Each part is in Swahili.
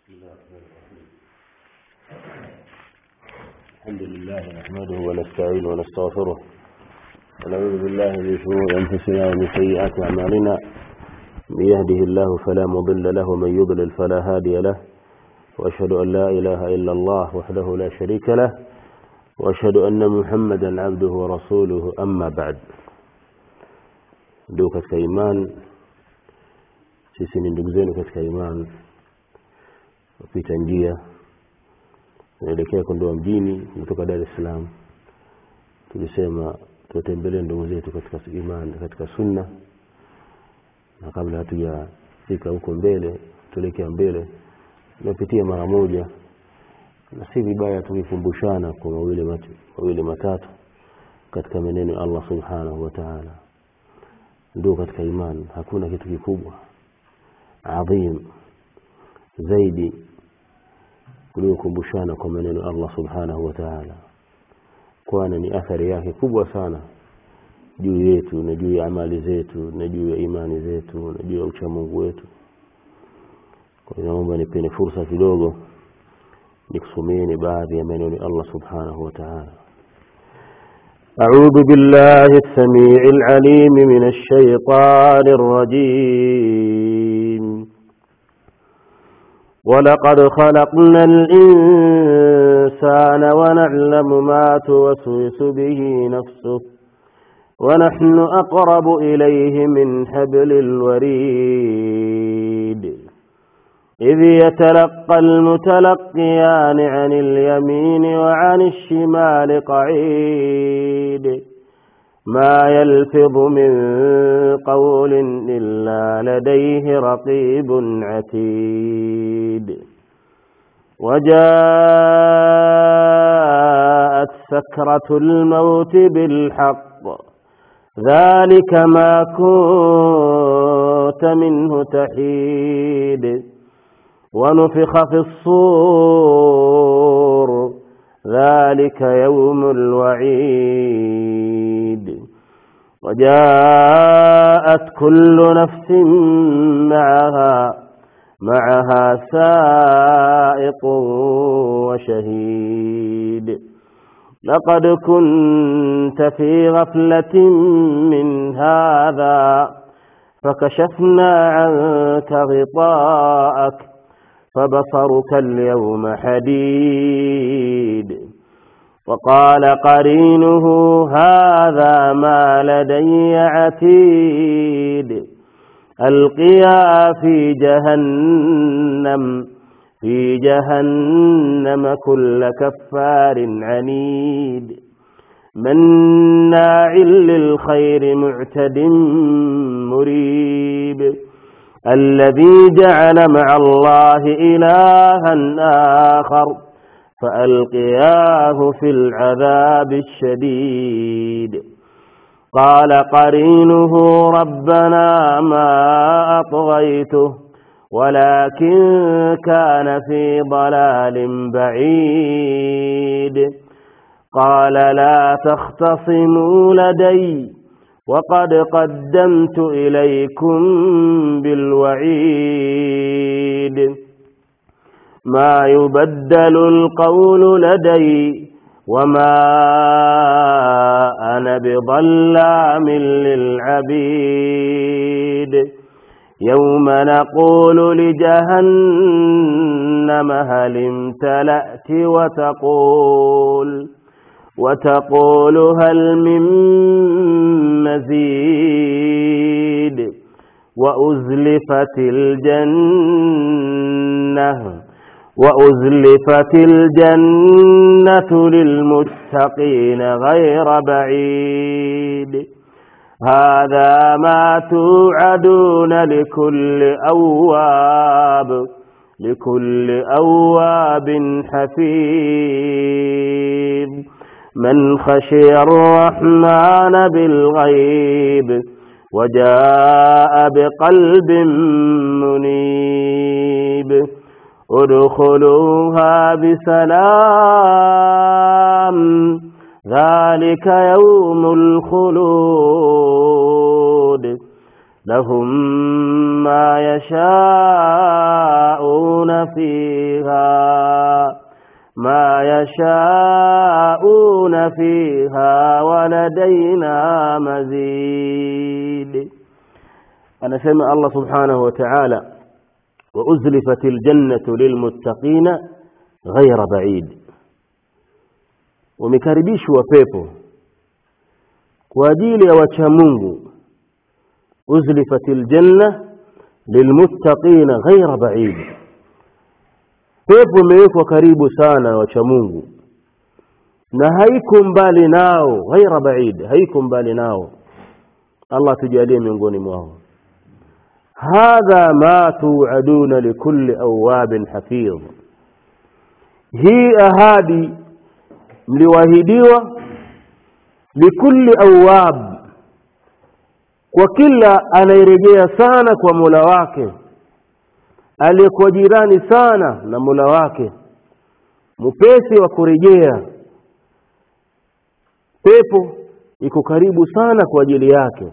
بسم الله الرحمن الرحيم. الحمد لله نحمده ونستعينه ونستغفره ونعوذ بالله من شرور أنفسنا ومن سيئات أعمالنا. من يهده الله فلا مضل له ومن يضلل فلا هادي له، وأشهد أن لا إله إلا الله وحده لا شريك له، وأشهد أن محمدا عبده ورسوله. أما بعد، ndugu katika iman, sisi ni ndugu zenu katika iman, kupita njia naelekea Kondoa mjini kutoka Dar es Salaam. Tulisema tutembelee ndugu zetu katika iman, katika sunna, na kabla hatujafika huko mbele, tuelekea mbele, tunapitia mara moja, na si vibaya tukikumbushana kwa mawili matatu katika maneno ya Allah subhanahu wa ta'ala. Ndugu katika iman, hakuna kitu kikubwa adhim zaidi kuliko kumbushana kwa maneno ya Allah subhanahu wa ta'ala, kwani ni athari yake kubwa sana juu yetu na juu ya amali zetu na juu ya imani zetu na juu ya uchamungu wetu. Kwa hiyo naomba nipeni fursa kidogo nikusomeni baadhi ya maneno ya Allah subhanahu wa ta'ala. أعوذ بالله السميع العليم من الشيطان الرجيم. ولقد خلقنا الإنسان ونعلم ما توسوس به نفسه ونحن أقرب إليه من حبل الوريد. إذ يتلقى المتلقيان عن اليمين وعن الشمال قعيد. ما يلفظ من قول إلا لديه رقيب عتيد. وجاءت سكرة الموت بالحق ذلك ما كنت منه تحيد. ونفخ في الصور ذلك يوم الوعيد. وجاءت كل نفس معها سائق وشهيد. لقد كنت في غفلة من هذا فكشفنا عنك غطاءك فبصرك اليوم حديد. وقال قرينه هذا ما لدي عتيد. ألقيا في جهنم كل كفار عنيد. مناع للخير معتد مريب. الذي جعل مع الله إلها آخر فألقياه في العذاب الشديد. قال قرينه ربنا ما أطغيته ولكن كان في ضلال بعيد. قال لا تختصموا لدي وقد قدمت إليكم بالوعيد. ما يبدل القول لدي وما أنا بظلام للعبيد. يوم نقول لجهنم هل امتلأت وتقول هل من مزيد. وأزلفت الجنة للمتقين غير بعيد. هذا ما توعدون لكل أواب حفيظ. من خشي الرحمن بالغيب وجاء بقلب منيب. ادخلوها بسلام ذلك يوم الخلود. لهم ما يشاءون فيها ما يشاءون فيها ولدينا مزيد. أنا سمع الله سبحانه وتعالى وأزلفت الجنة للمتقين غير بعيد. ومكاربيشوا pepo kwa ajili ya wacha Mungu. أزلفت الجنة للمتقين غير بعيد. pepo imewekwa karibu sana wacha Mungu na haiko mbali nao. غير بعيد, haiko mbali nao. Allah tujalie miongoni mwao. هذا ما توعدون لكل أواب حفيظ. hii ahadi mliwahidiwa likulli awab, kwa kila anayerejea sana kwa Mola wake, aliyekuwa jirani sana na Mola wake, mpesi wa kurejea. Pepo iko karibu sana kwa ajili yake.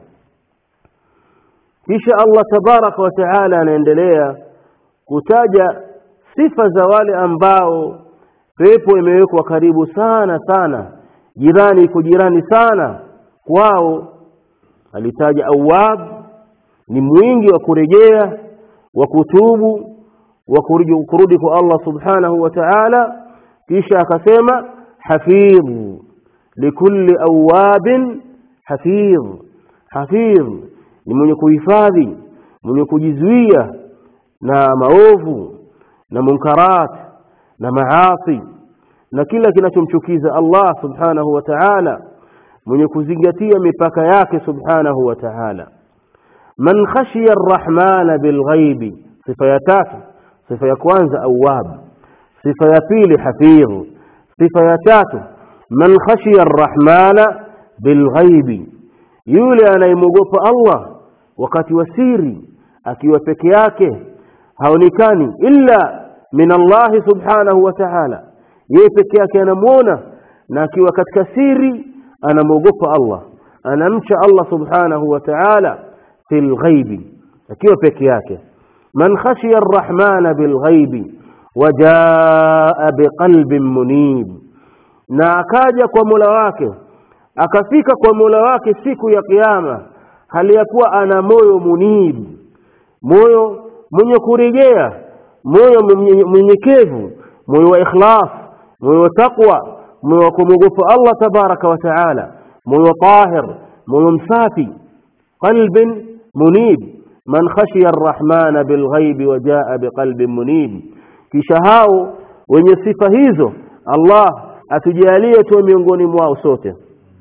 Kisha Allah tabaraka wa taala anaendelea kutaja sifa za wale ambao pepo imewekwa karibu sana sana, jirani iko jirani sana kwao. Alitaja awab, ni mwingi wa kurejea, wa kutubu, wa kurudi kwa Allah subhanahu wa ta'ala. Kisha akasema hafidh, likulli awabin hafidh. Hafidh ni mwenye kuhifadhi, mwenye kujizuia na maovu na munkarat na maasi na kila kinachomchukiza Allah subhanahu wa ta'ala, mwenye kuzingatia mipaka yake subhanahu wa ta'ala. Man khashiya ar-rahman bil-ghaib. Sifa ya tatu. Sifa ya kwanza awwab, sifa ya pili hafidh, sifa ya tatu man khashiya ar-rahman bil-ghaib, yule anayemogopa Allah wakati wa siri, akiwa peke yake, haonekani illa min Allah subhanahu wa ta'ala. Yeye peke yake anamuona, na akiwa katika siri anamogopa Allah, anamcha Allah subhanahu wa ta'ala fil ghaibi, akiwa peke yake. Man khashiya ar-rahman bil ghaibi wajaa biqalbin munib, na akaja kwa Mola wake, akafika kwa Mola wake siku ya kiyama hali ya kuwa ana moyo munib, moyo mwenye kurejea, moyo mnyenyekevu, moyo wa ikhlas, moyo wa taqwa, moyo wa kumwogopa Allah tabaraka wa taala, moyo tahir, moyo msafi. Qalbin munib, man khashiya ar-rahman bil ghaib wa jaa biqalbin munib. Kisha hao wenye sifa hizo Allah atujalie tu miongoni mwao sote.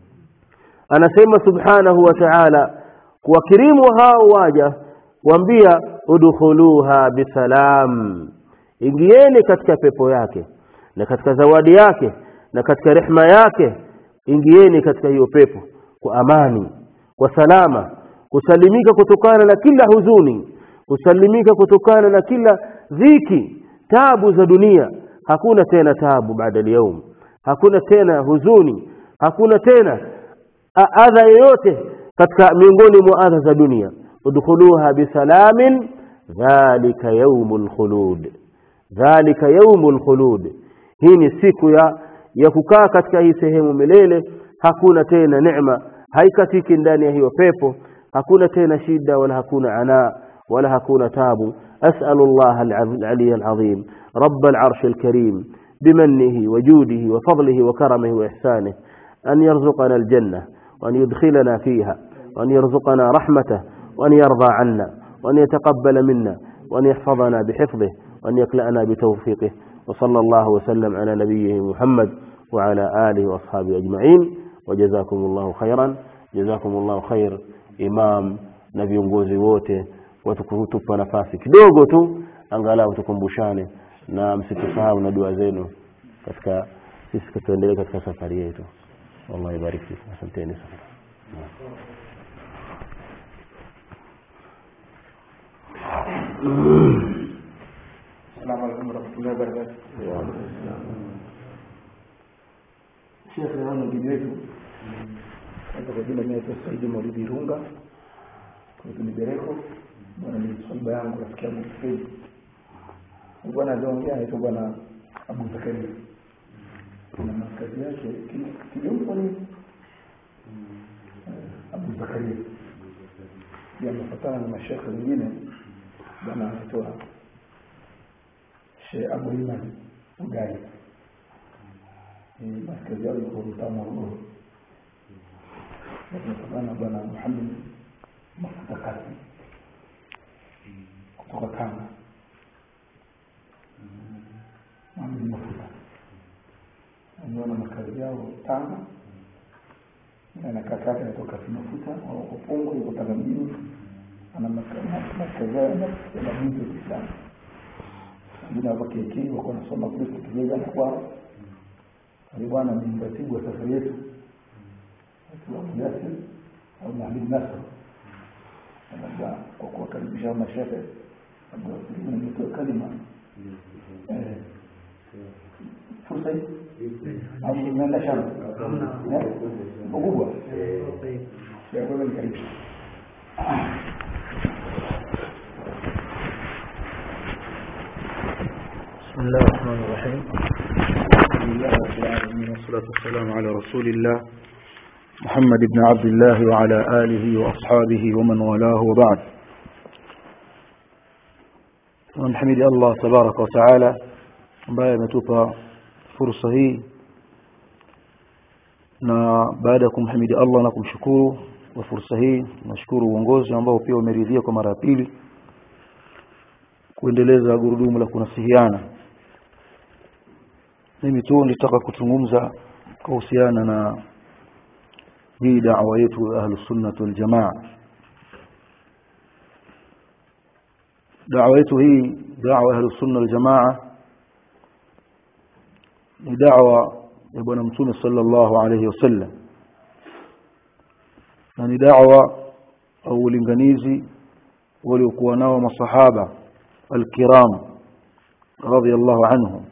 Anasema subhanahu wa ta'ala kuwakirimu hao waja, kuambia udkhuluha bisalam, ingieni katika pepo yake na katika zawadi yake na katika rehema yake. Ingieni katika hiyo pepo kwa amani, kwa salama, kusalimika kutokana na kila huzuni, kusalimika kutokana na kila dhiki, taabu za dunia. Hakuna tena taabu baada ya leo, hakuna tena huzuni, hakuna tena adha yoyote katika miongoni mwa adha za dunia. udkhuluha bisalamin dhalika yawmul khulud, dhalika yawmul khulud. Hii ni siku ya kukaa katika hii sehemu milele. Hakuna tena neema, haikatiki ndani ya hiyo pepo. Hakuna tena shida wala hakuna ana wala hakuna tabu. as'alullah al-ali al-azim rabb al-arsh al-karim بمنه وجوده وفضله وكرمه وإحسانه أن يرزقنا الجنة وأن يدخلنا فيها وأن يرزقنا رحمته وأن يرضى عنا وأن يتقبل منا وأن يحفظنا بحفظه وأن يكلأنا بتوفيقه. وصلى الله وسلم على نبيه محمد وعلى آله وأصحابه أجمعين. وجزاكم الله خيرا. جزاكم الله خير. إمام na viongozi wote watukutupa nafasi kidogo tu angalau tukumbushane, na msitusahau na dua zenu katika sisi tuendelee katika safari yetu. Allah ibariki fikum. Asanteni sana. Assalamu alaykum warahmatullahi wabarakatuh. Sheikh leo mgeni wetu kwa jina naitwa Said Maulidi Runga kutoka Nigereko. Bwana ni swaiba yangu, rafiki yangu. bwana anaongea anaitwa bwana Abu Zakaria na makazi yake kidogo ni Abu Zakaria yamefuatana na mashekhe wengine bwana anaitwa Sheikh Abu Iman Ugai makazi yao iko Morogoro na bwana Muhammad Mafakati kutoka Tanga Muhammad Mafuta anaona makazi yao Tanga na kaka yake kutoka Mafuta au Kongo yuko Tanga mjini ana makazi yao na mtu sana ndio hapo kiki wako nasoma Kristo kijana kwa bwana ni mratibu wa safari yetu kwa Yasir au Mwalimu Nasr anaanza kwa kuwakaribisha mashehe ambao tunatoa kalima fursa au mnaenda shamba mkubwa ya kwa karibisha بسم الله الرحمن الرحيم الحمد لله رب العالمين والصلاة والسلام على رسول الله محمد بن عبد الله وعلى آله وأصحابه ومن والاه وبعد ونحمد الله تبارك وتعالى ambaye ametupa fursa hii na baada ya kumhimidi Allah na kumshukuru kwa fursa hii nashukuru uongozi ambao pia umeridhia kwa mara ya pili kuendeleza gurudumu la kunasihiana. Mimi tu nitaka kuzungumza kuhusiana na hii da'wa yetu ya Ahlus Sunnah wal Jamaa. Da'wa yetu hii da'wa ya Ahlus Sunnah wal Jamaa ni da'wa ya Bwana Mtume sallallahu alayhi wasallam. Na ni da'wa au ulinganizi waliokuwa nao masahaba الكرام رضي الله عنهم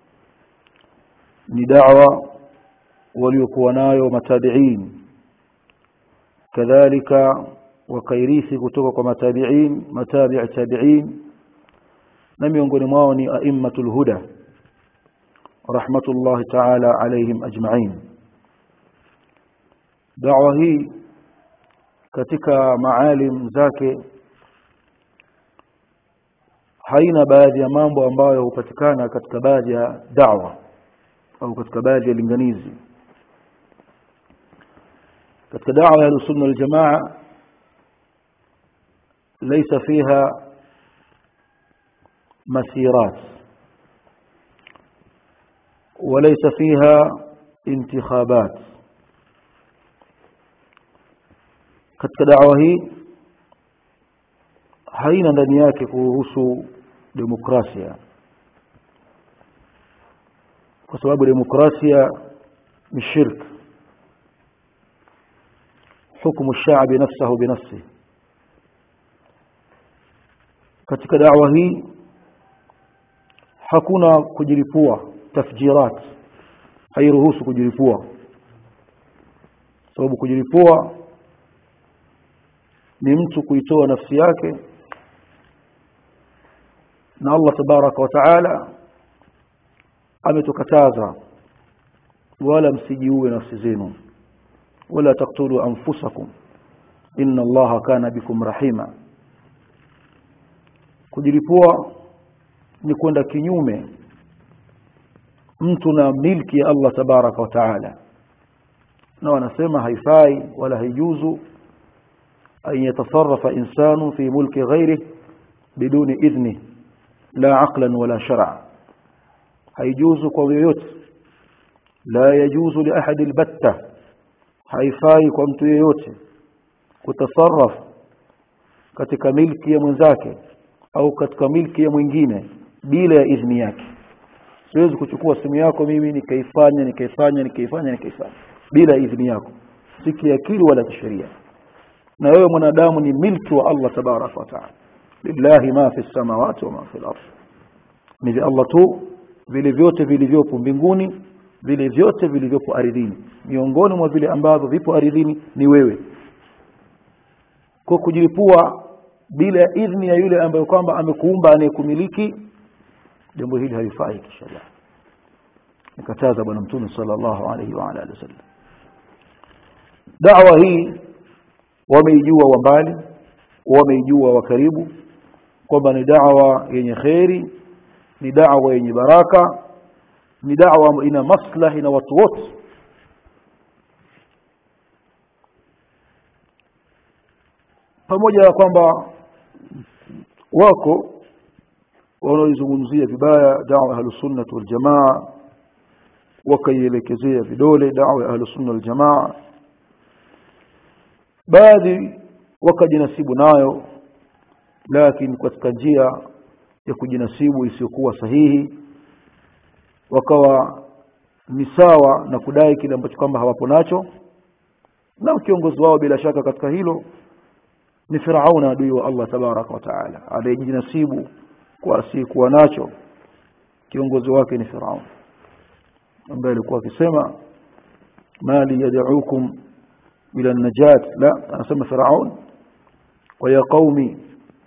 ni da'wa waliokuwa nayo matabi'in kadhalika wakairithi kutoka kwa matabi'in matabi' tabi'in na miongoni mwao ni a'immatul huda rahmatullahi ta'ala alayhim ajma'in. Da'wa hii katika maalim zake haina baadhi ya mambo ambayo hupatikana katika baadhi ya da'wa au katika baadhi ya linganizi. Katika da'wa ya Sunna wal Jamaa laysa fiha masirat وليس فيها انتخابات. katika da'wa hii haina ndani yake kuhusu demokrasia, kwa sababu demokrasia ni shirk. hukumu shaabi nafsahu binafsi. Katika da'wa hii hakuna kujilipua, tafjirat hairuhusu kujilipua, sababu kujilipua ni mtu kuitoa nafsi yake, na Allah tabaraka wa taala ametukataza wala msijiue nafsi zenu, wala taqtulu anfusakum inna Allaha kana bikum rahima. Kujilipua ni kwenda kinyume mtu na milki ya Allah tabaraka wa taala, na wanasema haifai wala haijuzu an yatasarrafa insanu fi mulki ghairihi biduni idhni la aqlan wala shar'a. haijuzu kwa yoyote, la yajuzu li ahadi albatta, haifai kwa mtu yeyote kutasarraf katika milki ya mwenzake au katika milki ya mwingine bila ya idhni yake. Siwezi kuchukua simu yako mimi nikaifanya bila idhni yako, si kiakili wala kisheria. Na wewe mwanadamu ni milki wa Allah tabaraka wa taala. Lillahi ma fi samawati wa ma fi al-ardh, ni vya Allah tu vile vyote vilivyopo mbinguni, vile vyote vilivyopo ardhini. Miongoni mwa vile ambavyo vipo ardhini ni wewe. Kwa kujilipua bila idhni ya yule ambaye kwamba amekuumba anayekumiliki jambo hili halifai kisheria. Nikataza bwana Mtume sallallahu alayhi wa alihi wasallam. Da'wa hii wameijua wa mbali, wameijua wa karibu kwamba ni da'wa yenye khairi, ni da'wa yenye baraka, ni da'wa ina maslahi na watu wote. Pamoja na kwamba wako wanaozungumzia vibaya da'wa ya Ahlus-Sunnah wal Jamaa, wakaielekezea vidole da'wa ya Ahlus-Sunnah wal Jamaa, baadhi wakajinasibu nayo, lakini katika njia ya kujinasibu isiyokuwa sahihi, wakawa ni sawa na kudai kile ambacho kwamba hawapo nacho. Na kiongozi wao bila shaka katika hilo ni Firauna, adui wa Allah tabaraka wa taala, aliyejinasibu kwa asiyekuwa nacho. Kiongozi wake ni Firauna ambaye alikuwa akisema mali yad'ukum ila an-najat, la anasema Firaun wa ya qaumi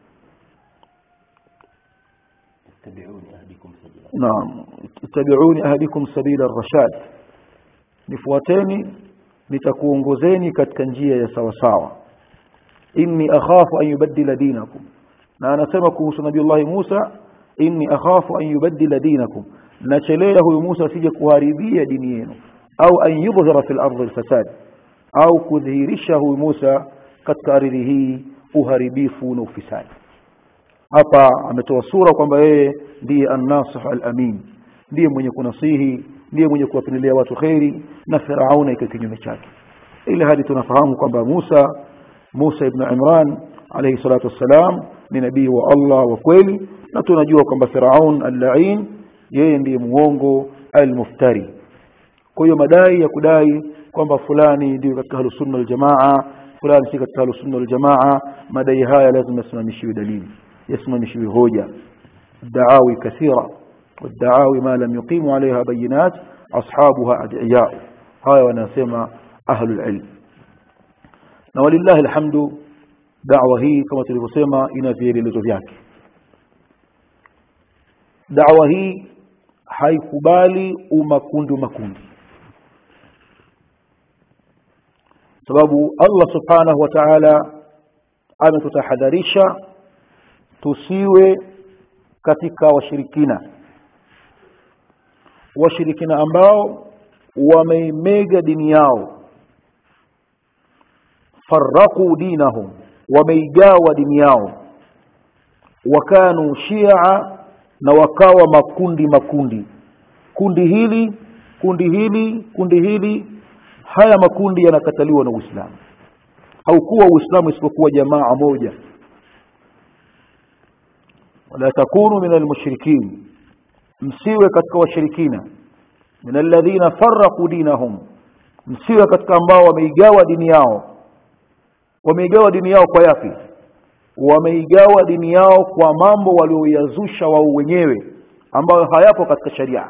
ittabi'uni ahdikum sabila ar-rashad, nifuateni nitakuongozeni katika njia ya sawa sawa. Inni akhafu an yubaddila dinakum, na anasema kuhusu Nabii Musa, inni akhafu an yubaddila dinakum, nachelea huyu Musa asije kuharibia dini yenu, au an yudhhira fil ardi al-fasad, au kudhihirisha huyu Musa katika ardhi hii uharibifu na ufisadi. Hapa ametoa sura kwamba yeye ndiye an-nasih al-amin, ndiye mwenye kunasihi, ndiye mwenye kuwapendelea watu khairi, na Firauna iko kinyume chake. Ile hadi tunafahamu kwamba Musa ibn Imran alayhi salatu wassalam ni nabii wa Allah wa kweli, na tunajua kwamba Firaun al-la'in yeye ndiye muongo al-muftari. Kwa hiyo madai ya kudai kwamba fulani ndio katika Ahlus-Sunnah wal Jamaa, fulani si katika Ahlus-Sunnah wal Jamaa, madai haya lazima yasimamishiwe dalili, yasimamishiwe hoja. Da'awi kathira, والدعاوي ما لم يقيموا عليها بينات أصحابها أدعياء. هاي ونسمى أهل العلم. ولله الحمد دعوة هي كما تلفسما إنا في ريلزو vyake. Da'wa hii haikubali makundi, sababu Allah subhanahu wa ta'ala ametutahadharisha tusiwe katika washirikina ambao wameimega dini yao, farraqu dinahum, wameigawa dini yao, wakanu shia, na wakawa makundi, kundi hili. Haya makundi yanakataliwa na Uislamu. Haukuwa Uislamu isipokuwa jamaa moja. Wala takunu minal mushrikin, msiwe katika washirikina. Minal ladhina farraqu dinahum, msiwe katika ambao wameigawa dini yao. Wameigawa dini yao kwa yapi? Wameigawa dini yao kwa mambo walioyazusha wao wenyewe ambayo hayapo katika sharia.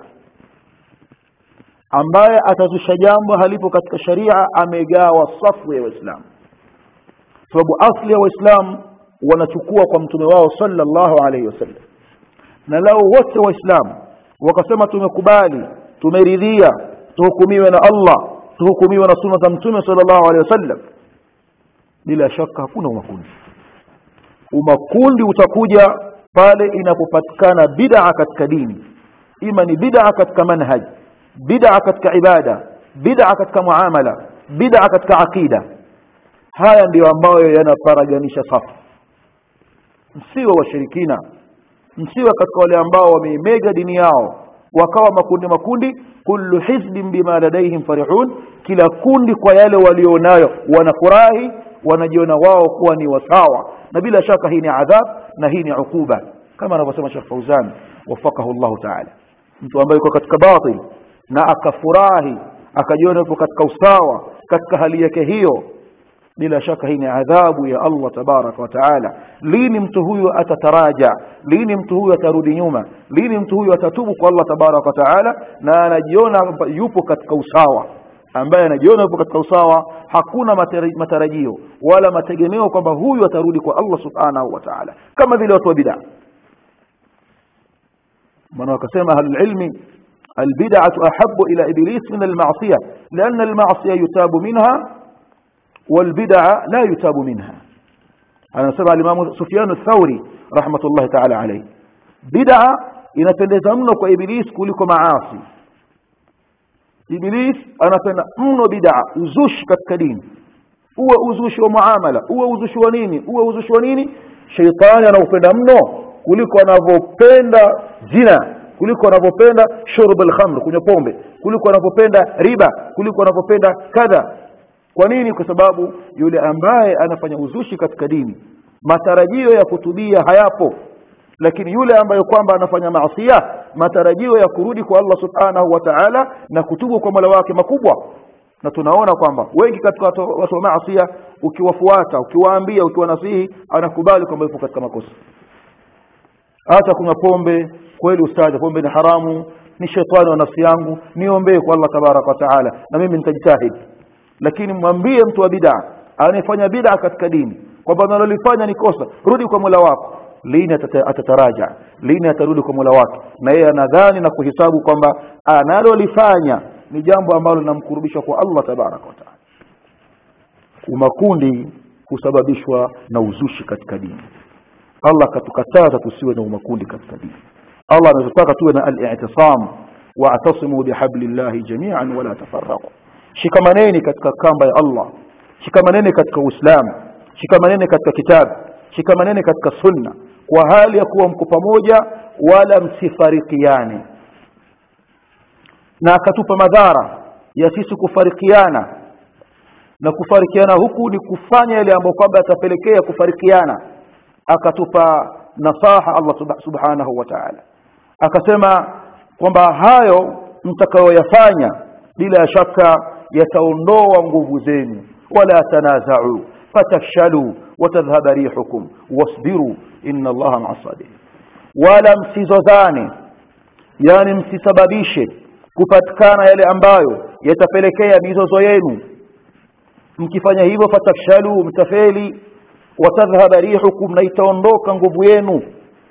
Ambaye atazusha jambo halipo katika sharia amegawa safu ya Waislamu, sababu asli ya Waislamu wanachukua kwa mtume wao sallallahu alayhi wasallam. Na lao wote Waislamu wakasema tumekubali, tumeridhia, tuhukumiwe na Allah, tuhukumiwe na sunna za mtume sallallahu alayhi wasallam, bila shaka hakuna umakundi utakuja pale inapopatikana bid'a katika dini. Ima ni bid'a katika manhaj, bid'a katika ibada, bid'a katika muamala, bid'a katika aqida. Haya ndio ambayo yanaparaganisha safu. Msiwe washirikina, msiwe katika wale ambao wameimega dini yao wakawa makundi. Kullu hizbin bima ladaihim farihun, kila kundi kwa yale walionayo wanafurahi, wanajiona wao kuwa ni wasawa. Na bila shaka hii ni adhab na hii ni ukuba, kama anavyosema Sheikh Fauzan wafakahu Allah ta'ala. Mtu ambaye yuko katika batil na akafurahi, akajiona yuko katika usawa katika hali yake hiyo, bila shaka hii ni adhabu ya Allah tabaraka wa taala. Lini mtu huyu atataraja? Lini mtu huyu atarudi nyuma? Lini mtu huyu atatubu kwa Allah tabaraka wa taala na anajiona yupo katika usawa? Ambaye anajiona yupo katika usawa, hakuna matarajio wala mategemeo kwamba huyu atarudi kwa Allah subhanahu wa ta'ala, kama vile watu wa bid'a. maana wakasema ahlul ilmi albid'atu ahabbu ila iblis min alma'siyah lianna alma'siyah yutabu minha walbid'a la yutabu minha. Anasema al-Imam Sufyan ath-Thawri rahmatullahi ta'ala alayhi, bid'a inapendeza mno kwa iblis kuliko maasi. Iblis anapenda mno bid'a, uzushi katika dini, uwe uzushi wa muamala, uwe uzushi wa nini, uwe uzushi wa nini. Shaytani anaupenda mno kuliko anavyopenda zina, kuliko anavyopenda shurb al-khamr, kunywa pombe, kuliko anavyopenda riba, kuliko anavyopenda kadha. Kwa nini? Kwa sababu yule ambaye anafanya uzushi katika dini matarajio ya kutubia hayapo, lakini yule ambaye kwamba anafanya maasiya matarajio ya kurudi kwa Allah subhanahu wa ta'ala na kutubu kwa Mola wake makubwa. Na tunaona kwamba wengi katika watu wa maasiya ukiwafuata, ukiwaambia, ukiwanasihi, anakubali kwamba yupo katika makosa. Hata kunywa pombe, kweli ustadi, pombe ni haramu, ni shetani wa nafsi yangu, niombee kwa Allah tabaraka wa taala na mimi nitajitahidi. Lakini mwambie mtu wa bid'a anayefanya bid'a katika dini kwamba analolifanya ni kosa, rudi kwa Mola wako. Lini atataraja? Lini atarudi kwa Mola wake? Na yeye anadhani na kuhesabu kwamba analolifanya ni jambo ambalo linamkurubisha kwa Allah tabaraka wa taala. Umakundi kusababishwa na uzushi katika dini. Allah katukataza tusiwe na umakundi katika dini. Allah anataka tuwe na al-i'tisam, wa'tasimu bihablillahi jami'an wala tafarraqu. Shikamaneni katika kamba ya Allah, shikamaneni katika Uislamu, shikamaneni katika kitabu, shikamaneni katika sunna kwa hali ya kuwa mko pamoja wala msifarikiane. Na akatupa madhara ya sisi kufarikiana, na kufarikiana huku ni kufanya yale ambayo kwamba yatapelekea kufarikiana. Akatupa nasaha Allah subhanahu wa ta'ala, akasema kwamba hayo mtakayoyafanya bila shaka yataondoa nguvu zenu. Wala tanaza'u fatafshalu watadhhaba rihukum wasbiru inna Allaha ma'as sabirin. Wala msizozane, yani msisababishe kupatikana yale ambayo yatapelekea mizozo yenu. Mkifanya hivyo fatafshalu, mtafeli, watadhhaba rihukum, na itaondoka nguvu yenu.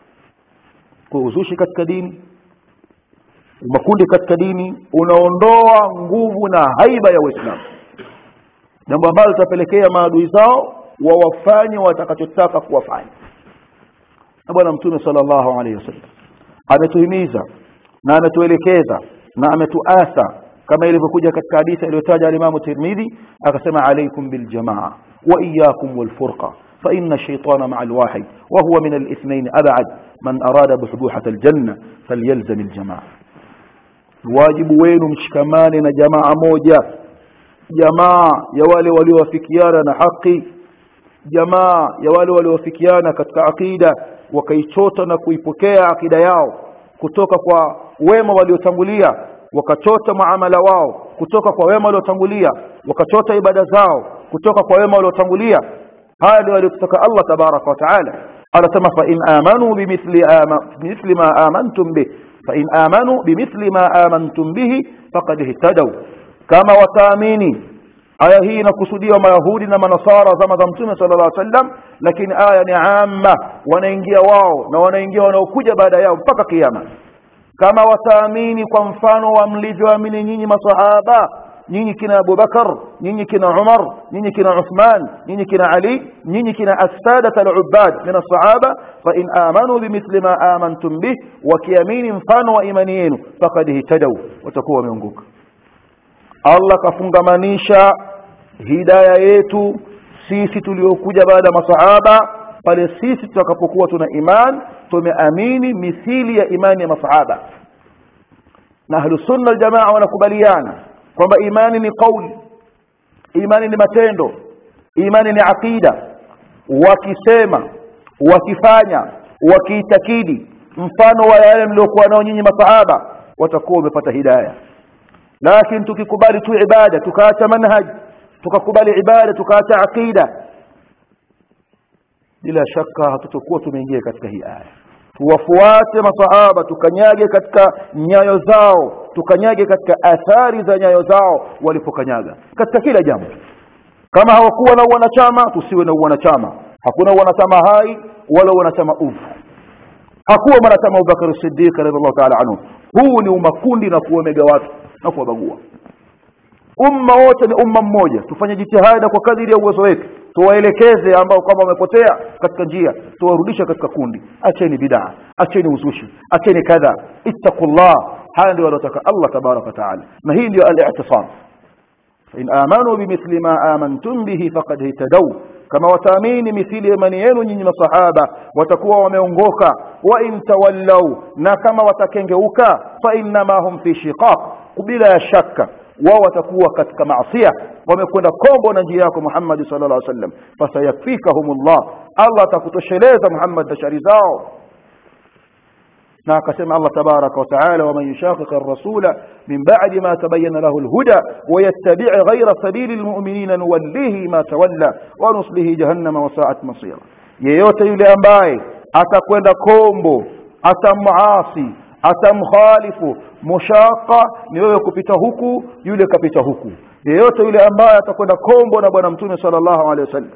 Kwa uzushi katika dini, makundi katika dini unaondoa nguvu na haiba ya Uislamu, jambo ambalo litapelekea maadui zao wawafanye watakachotaka kuwafanya. Na Bwana Mtume sallallahu alayhi wasallam ametuhimiza na ametuelekeza na ametuasa, kama ilivyokuja katika hadithi iliyotaja al-Imam Tirmidhi, akasema alaykum bil jamaa wa iyyakum wal furqa fa inna ash-shaytana ma'a al-wahid wa huwa min al-ithnayn ab'ad man arada buhuhat al-janna falyalzam al-jamaa. Wajibu wenu mshikamane na jamaa moja, jamaa ya wale waliowafikiana na haki, jamaa ya wale waliowafikiana katika akida, wakaichota na kuipokea akida yao kutoka kwa wema waliotangulia, wakachota muamala wao kutoka kwa wema waliotangulia, wakachota ibada zao kutoka kwa wema waliotangulia. Haya ndio aliyotaka Allah tabaraka wa taala. Anasema fa in amanu bimithli ma amantum bih, fa in amanu bimithli ma amantum bihi faqad ihtadaw. Kama wataamini. Aya hii inakusudia Mayahudi na Manasara zama za Mtume sallallahu alaihi wasallam, lakini aya ni amma, wanaingia wao na wanaingia wanaokuja baada yao mpaka kiyama. Kama wataamini kwa mfano wa mlivyoamini nyinyi masahaba, nyinyi kina Abu Bakar, nyinyi kina Umar, nyinyi kina Uthman, nyinyi kina Ali, nyinyi kina as-sadat al-ubbad min as-sahaba, fa in amanu bimithli ma amantum bih, wakiamini mfano wa imani yenu faqad ihtadaw, watakuwa wameongoka. Allah kafungamanisha hidayah yetu sisi tuliokuja baada ya masahaba pale sisi tutakapokuwa tuna iman, tumeamini mithili ya imani ya masahaba. Na ahlus sunna wal jamaa wanakubaliana kwamba imani ni kauli, imani ni matendo, imani ni akida. Wakisema, wakifanya, wakiitakidi mfano wa yale mliokuwa nao nyinyi masahaba, watakuwa wamepata hidayah. Lakini tukikubali tu ibada, tukaacha manhaj, tukakubali ibada, tukaacha akida, bila shaka hatutokuwa tumeingia katika hii aya. Tuwafuate masahaba, tukanyage katika nyayo zao, tukanyage katika athari za nyayo zao walipokanyaga katika kila jambo. Kama hawakuwa na wanachama, tusiwe na wanachama. Hakuna wanachama hai wala wanachama ufu. hakuwa mara kama Abu Bakar as-Siddiq radhiallahu ta'ala anhu. Huu ni umakundi na kuomega watu na kuwabagua. Umma wote ni umma mmoja. Tufanye jitihada kwa kadiri ya uwezo wetu, tuwaelekeze ambao kama wamepotea katika njia, tuwarudisha katika kundi. Acheni bid'a, acheni uzushi, acheni kadha, ittaqullah. Haya ndio wanataka Allah tabaraka wa taala, na hii ndio al-i'tisam. In amanu bimithli ma amantum bihi faqad ihtadaw, kama wataamini mithili imani yenu nyinyi masahaba watakuwa wameongoka. Wa in tawallaw, na kama watakengeuka, fa inma hum fi shiqaq, bila shaka wao watakuwa katika maasiya, wamekwenda kombo na njia yako Muhammad sallallahu alaihi wasallam. Fasayakfikahumullah, Allah atakutosheleza Muhammad na shari zao. na akasema Allah tabaraka wa taala, wa man yushaqiq ar-rasula min ba'di ma tabayyana lahu al-huda wa yattabi' ghayra sabili al-mu'minina nuwallihi ma tawalla wa nuslihi jahannama wa sa'at masira. Yeyote yule ambaye atakwenda kombo, atamuasi, atamkhalifu, mushaqa ni wewe kupita huku, yule kapita huku. Yeyote yule ambaye atakwenda kombo na bwana mtume sallallahu alaihi wasallam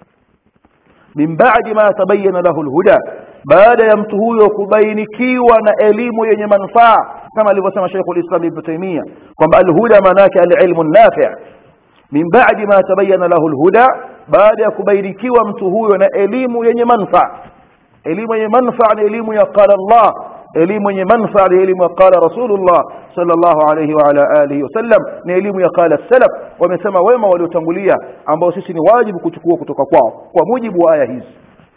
min ba'di ma tabayyana lahu al-huda, baada ya mtu huyo kubainikiwa na elimu yenye manufaa, kama alivyosema Sheikhul Islam Ibn Taymiyyah kwamba al-huda maana yake al-ilmu an-nafi'. Min ba'di ma tabayyana lahu al-huda, baada ya kubainikiwa mtu huyo na elimu yenye manufaa. Elimu yenye manufaa ni elimu ya qala Allah, elimu yenye manufaa ni elimu ya qala Rasulullah sallallahu alayhi wa ala alihi wasallam, ni elimu ya qala salaf. Wamesema wema waliotangulia ambao sisi ni wajibu kuchukua kutoka kwao kwa mujibu wa aya hizi.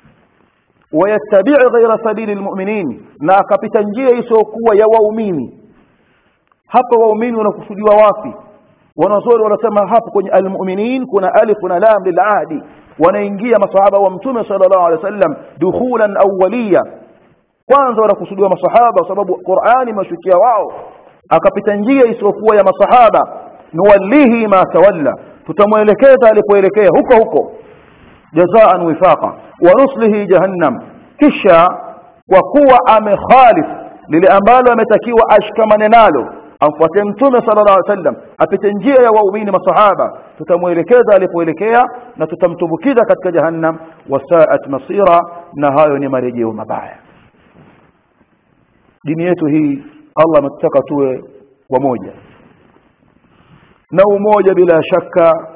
Wayattabi' ghayra sabili almu'minin, na akapita njia isiyokuwa ya waumini. Hapa waumini wanakusudiwa wapi? Wanazuoni wanasema hapo kwenye almu'minin kuna alif na lam lil'ahdi, wanaingia masahaba wa mtume sallallahu alaihi wasallam dukhulan awwaliya. Kwanza wanakusudiwa masahaba kwa sababu Qur'ani imeshukia wao. Akapita njia isiyokuwa ya masahaba, nuwallihi ma tawalla, tutamuelekeza alipoelekea huko huko, jazaan wifaqa, wa nuslihi jahannam, kisha kwa kuwa amekhalif lile ambalo ametakiwa ashikamane nalo, amfuate mtume sallallahu alaihi wasallam, apite njia ya waumini masahaba, tutamuelekeza alipoelekea na tutamtumbukiza katika jahannam, wasaat masira, na hayo ni marejeo mabaya. Dini yetu hii Allah ametaka tuwe wamoja, na umoja bila shaka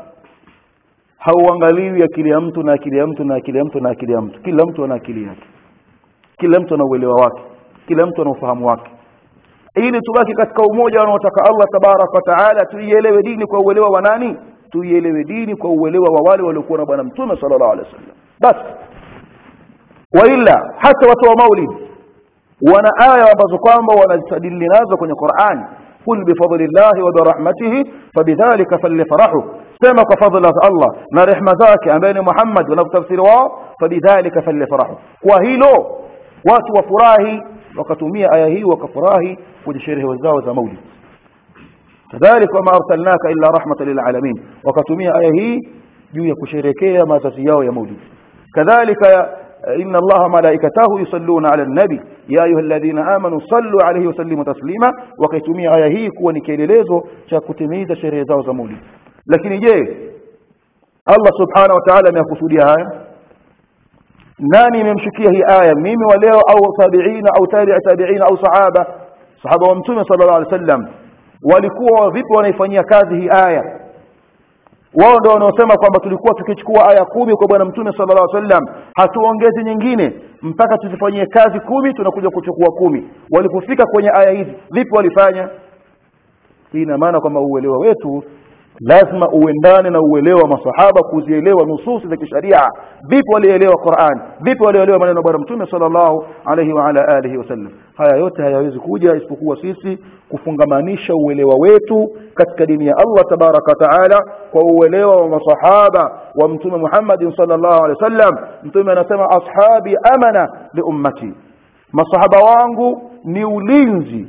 hauangaliwi akili ya mtu na akili ya mtu na akili ya mtu na akili ya mtu. Kila mtu ana akili yake, kila mtu ana uelewa wake, kila mtu ana ufahamu wake. Ili tubaki katika umoja unaotaka Allah tabaraka wa taala, tuielewe dini kwa uelewa wa nani? Tuielewe dini kwa uelewa wa wale waliokuwa na bwana mtume sallallahu alaihi wasallam basi. Wa illa hata watu wa maulid wana aya ambazo kwamba wanastadili nazo kwenye Qur'an, kul bi fadlillahi wa bi rahmatihi fabidhalika falyafrahu, sema kwa fadhila za Allah na rehema zake ambaye ni Muhammad, wanatafsiri wao fabidhalika falyafrahu, kwa hilo watu wafurahi. Wakatumia aya hii wakafurahi kwenye sherehe zao za maulid. Kadhalika wama arsalnaka illa rahmatan lil alamin, wakatumia aya hii juu ya kusherehekea mazazi yao ya maulid. Kadhalika inna Allaha malaikatahu yusalluna ala an-nabi ya ayyuhalladhina amanu sallu alayhi wa sallimu taslima, wakaitumia aya hii kuwa ni kielelezo cha kutimiza sherehe zao za maulid. Lakini je, Allah subhanahu wa ta'ala amekusudia haya? Nani imemshukia hii aya? Mimi wa leo au tabi'ina au tabi'ina au sahaba wa mtume sallallahu alaihi wasallam walikuwa vipi wanaifanyia kazi hii aya? Wao ndio wanaosema kwamba tulikuwa tukichukua aya 10 kwa bwana mtume sallallahu alaihi wasallam, hatuongezi nyingine mpaka tuzifanyie kazi 10, tunakuja kuchukua 10. Walipofika kwenye aya hizi vipi walifanya? Hii ina maana kwamba uelewa wetu lazima uendane na uelewa masahaba, kuzielewa nususi za kisharia. Vipi walielewa Qur'an? Vipi walielewa maneno ya bwana mtume sallallahu alaihi wa ala alihi wasallam? Haya yote hayawezi kuja isipokuwa sisi kufungamanisha uelewa wetu katika dini ya Allah tabaraka taala kwa uelewa wa masahaba wa mtume Muhammad sallallahu alaihi wasallam. Mtume anasema ashabi amana li ummati, masahaba wangu ni ulinzi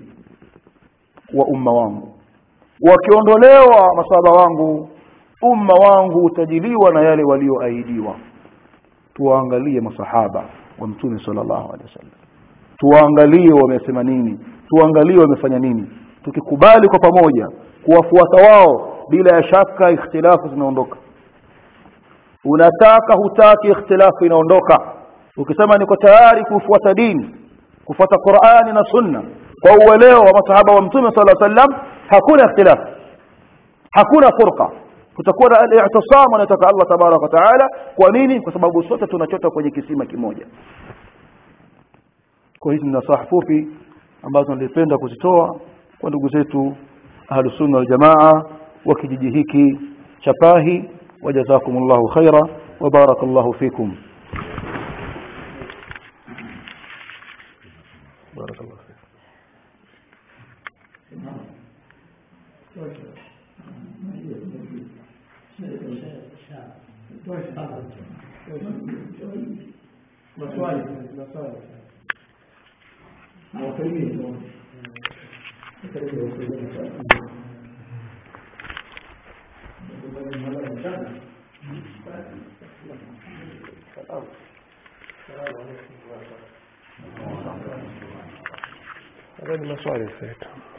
wa umma wangu. Wakiondolewa masahaba wangu, umma wangu utajiliwa na yale walioahidiwa. Tuangalie masahaba wa mtume sallallahu alaihi wasallam, tuangalie wamesema nini, tuangalie wamefanya nini. Tukikubali kwa pamoja kuwafuata wao, bila ya shaka ikhtilafu zinaondoka. Unataka hutaki, ikhtilafu inaondoka. Ukisema niko tayari kufuata dini, kufuata Qur'ani na Sunna kwa uelewa wa masahaba wa Mtume sallallahu alaihi wasallam, hakuna ikhtilaf, hakuna furqa. Kutakuwa na al-i'tisam anataka Allah tabaraka wa taala. Kwa nini? Kwa sababu sote tunachota kwenye kisima kimoja. Kwa hizi ni nasaha fupi ambazo nilipenda kuzitoa kwa ndugu zetu Ahlus Sunna wal Jamaa wa kijiji hiki cha Pahi. Wajazakumullahu khaira wa barakallahu fikum. Barakallahu fikum. هذا المسؤول الفاتح.